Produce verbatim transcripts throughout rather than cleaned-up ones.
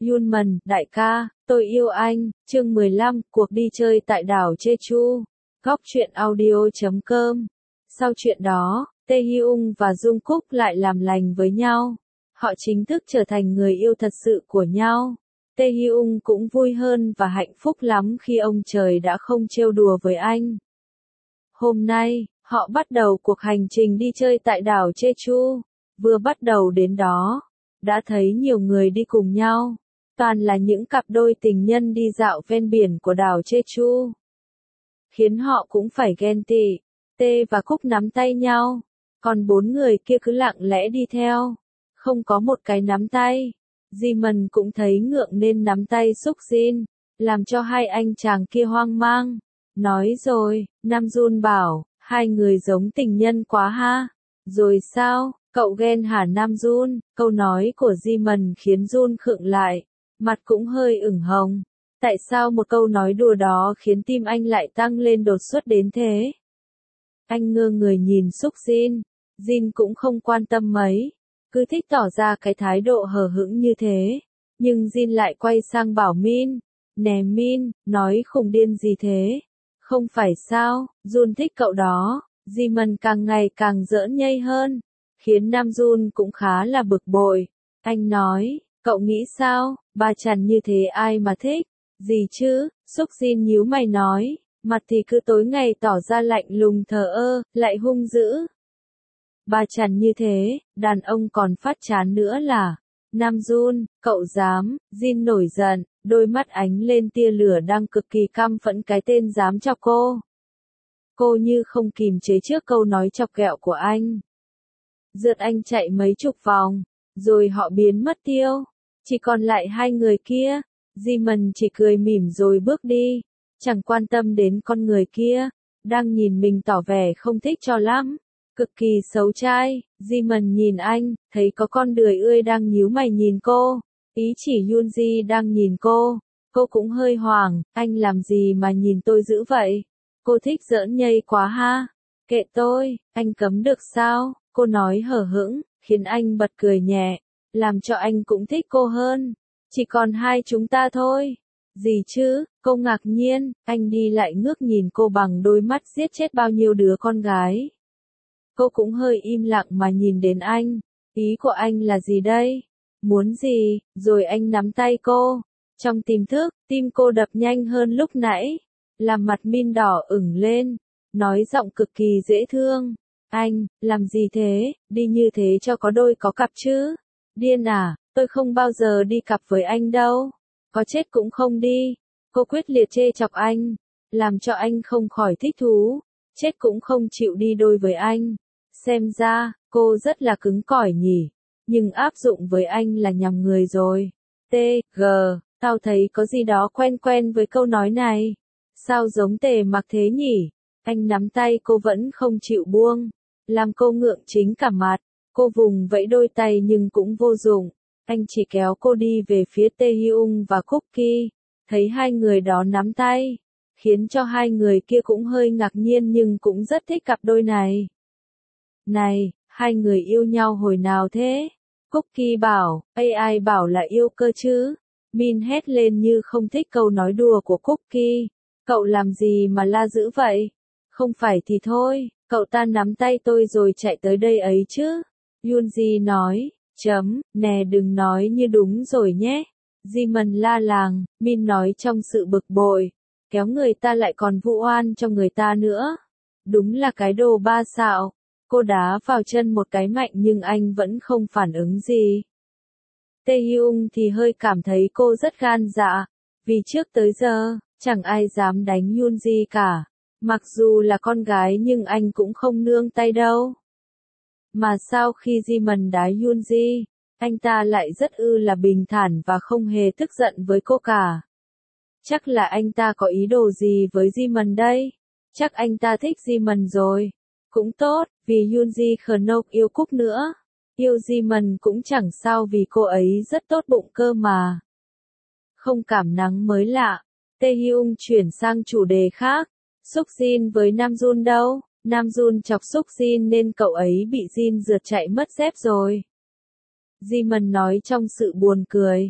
Yunman, đại ca, tôi yêu anh, chương mười lăm, cuộc đi chơi tại đảo Jeju. Góc truyện audio chấm com. Sau chuyện đó, Taehyung và Jungkook lại làm lành với nhau. Họ chính thức trở thành người yêu thật sự của nhau. Taehyung cũng vui hơn và hạnh phúc lắm khi ông trời đã không trêu đùa với anh. Hôm nay, họ bắt đầu cuộc hành trình đi chơi tại đảo Jeju. Vừa bắt đầu đến đó, đã thấy nhiều người đi cùng nhau. Toàn là những cặp đôi tình nhân đi dạo ven biển của đảo Jeju. Khiến họ cũng phải ghen tị. Tê và Cúc nắm tay nhau. Còn bốn người kia cứ lặng lẽ đi theo. Không có một cái nắm tay. Jimin cũng thấy ngượng nên nắm tay Sukjin. Làm cho hai anh chàng kia hoang mang. Nói rồi, Namjoon bảo, hai người giống tình nhân quá ha. Rồi sao, cậu ghen hả Namjoon? Câu nói của Jimin khiến Jun khựng lại. Mặt cũng hơi ửng hồng. Tại sao một câu nói đùa đó khiến tim anh lại tăng lên đột xuất đến thế? Anh ngơ người nhìn Sukjin. Jin cũng không quan tâm mấy. Cứ thích tỏ ra cái thái độ hờ hững như thế. Nhưng Jin lại quay sang bảo Min. Nè Min, nói khùng điên gì thế? Không phải sao, Jun thích cậu đó. Jimin càng ngày càng giỡn nhây hơn. Khiến Namjoon cũng khá là bực bội. Anh nói, cậu nghĩ sao, bà chằn như thế ai mà thích? Gì chứ, Sukjin nhíu mày nói, mặt thì cứ tối ngày tỏ ra lạnh lùng thờ ơ, lại hung dữ. Bà chằn như thế, đàn ông còn phát chán nữa là. Namjoon, cậu dám, Jin nổi giận, đôi mắt ánh lên tia lửa đang cực kỳ căm phẫn cái tên dám chọc cô. Cô như không kìm chế trước câu nói chọc ghẹo của anh. Rượt anh chạy mấy chục vòng, rồi họ biến mất tiêu. Chỉ còn lại hai người kia. Jimin chỉ cười mỉm rồi bước đi. Chẳng quan tâm đến con người kia. Đang nhìn mình tỏ vẻ không thích cho lắm. Cực kỳ xấu trai. Jimin nhìn anh, thấy có con đười ươi đang nhíu mày nhìn cô. Ý chỉ Yoonji đang nhìn cô. Cô cũng hơi hoảng, anh làm gì mà nhìn tôi dữ vậy? Cô thích giỡn nhây quá ha. Kệ tôi, anh cấm được sao? Cô nói hờ hững, khiến anh bật cười nhẹ. Làm cho anh cũng thích cô hơn. Chỉ còn hai chúng ta thôi. Gì chứ, cô ngạc nhiên, anh đi lại ngước nhìn cô bằng đôi mắt giết chết bao nhiêu đứa con gái. Cô cũng hơi im lặng mà nhìn đến anh. Ý của anh là gì đây? Muốn gì? Rồi anh nắm tay cô. Trong tiềm thức, tim cô đập nhanh hơn lúc nãy. Làm mặt Min đỏ ửng lên. Nói giọng cực kỳ dễ thương. Anh, làm gì thế? Đi như thế cho có đôi có cặp chứ? Điên à? Tôi không bao giờ đi cặp với anh đâu. Có chết cũng không đi. Cô quyết liệt chê chọc anh. Làm cho anh không khỏi thích thú. Chết cũng không chịu đi đôi với anh. Xem ra, cô rất là cứng cỏi nhỉ. Nhưng áp dụng với anh là nhầm người rồi. T, G, tao thấy có gì đó quen quen với câu nói này. Sao giống Tề Mặc thế nhỉ? Anh nắm tay cô vẫn không chịu buông. Làm cô ngượng chính cả mặt. Cô vùng vẫy đôi tay nhưng cũng vô dụng. Anh chỉ kéo cô đi về phía Taehyung và Cookie. Thấy hai người đó nắm tay. Khiến cho hai người kia cũng hơi ngạc nhiên nhưng cũng rất thích cặp đôi này. Này, hai người yêu nhau hồi nào thế? Cookie bảo, ai bảo là yêu cơ chứ? Min hét lên như không thích câu nói đùa của Cookie. Cậu làm gì mà la dữ vậy? Không phải thì thôi, cậu ta nắm tay tôi rồi chạy tới đây ấy chứ? Yoonji nói, chấm, nè đừng nói như đúng rồi nhé. Jimin la làng, Min nói trong sự bực bội. Kéo người ta lại còn vu oan cho người ta nữa. Đúng là cái đồ ba xạo. Cô đá vào chân một cái mạnh nhưng anh vẫn không phản ứng gì. Taehyung thì hơi cảm thấy cô rất gan dạ. Vì trước tới giờ, chẳng ai dám đánh Yoonji cả. Mặc dù là con gái nhưng anh cũng không nương tay đâu. Mà sau khi Jimin đá Yoonji, anh ta lại rất ư là bình thản và không hề tức giận với cô cả. Chắc là anh ta có ý đồ gì với Jimin đây? Chắc anh ta thích Jimin rồi. Cũng tốt, vì Yoonji Khnok yêu Cúc nữa. Yêu Jimin cũng chẳng sao vì cô ấy rất tốt bụng cơ mà. Không cảm nắng mới lạ. Taehyung chuyển sang chủ đề khác. Sukjin với Namjoon đâu? Namjoon chọc Sukjin nên cậu ấy bị Jin rượt chạy mất dép rồi. Jimin nói trong sự buồn cười.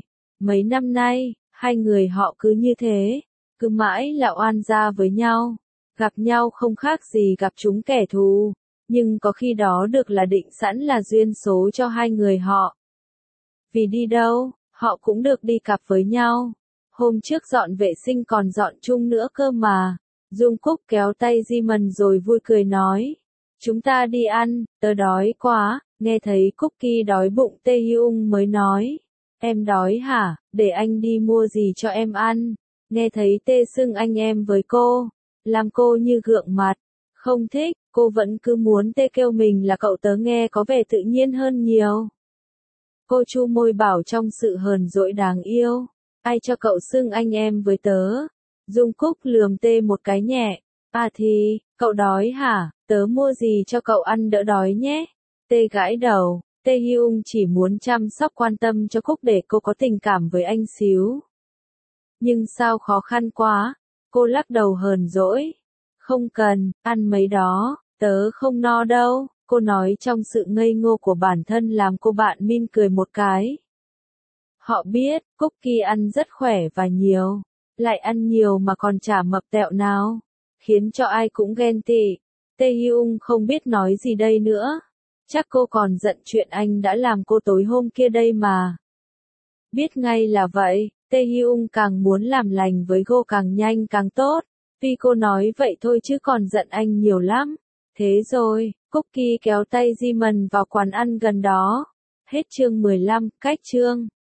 Mấy năm nay, hai người họ cứ như thế, cứ mãi là oan gia với nhau, gặp nhau không khác gì gặp chúng kẻ thù, nhưng có khi đó được là định sẵn là duyên số cho hai người họ. Vì đi đâu, họ cũng được đi cặp với nhau. Hôm trước dọn vệ sinh còn dọn chung nữa cơ mà. Dung Cúc kéo tay Jimon rồi vui cười nói. Chúng ta đi ăn, tớ đói quá. Nghe thấy Cookie đói bụng Tae Hyung mới nói. Em đói hả, để anh đi mua gì cho em ăn. Nghe thấy Tae xưng anh em với cô. Làm cô như gượng mặt. Không thích, cô vẫn cứ muốn Tae kêu mình là cậu tớ nghe có vẻ tự nhiên hơn nhiều. Cô chu môi bảo trong sự hờn dỗi đáng yêu. Ai cho cậu xưng anh em với tớ? Dung Cúc lườm Tê một cái nhẹ. À thì, cậu đói hả? Tớ mua gì cho cậu ăn đỡ đói nhé? Tê gãi đầu. Tae Hyung chỉ muốn chăm sóc quan tâm cho Cúc để cô có tình cảm với anh xíu. Nhưng sao khó khăn quá? Cô lắc đầu hờn dỗi. Không cần, ăn mấy đó, tớ không no đâu. Cô nói trong sự ngây ngô của bản thân làm cô bạn Min cười một cái. Họ biết, Cookie ăn rất khỏe và nhiều. Lại ăn nhiều mà còn chả mập tẹo nào. Khiến cho ai cũng ghen tị. Tae Hyung không biết nói gì đây nữa. Chắc cô còn giận chuyện anh đã làm cô tối hôm kia đây mà. Biết ngay là vậy, Tae Hyung càng muốn làm lành với cô càng nhanh càng tốt. Tuy cô nói vậy thôi chứ còn giận anh nhiều lắm. Thế rồi, Cookie kéo tay Jimon vào quán ăn gần đó. Hết chương mười lăm, cách chương.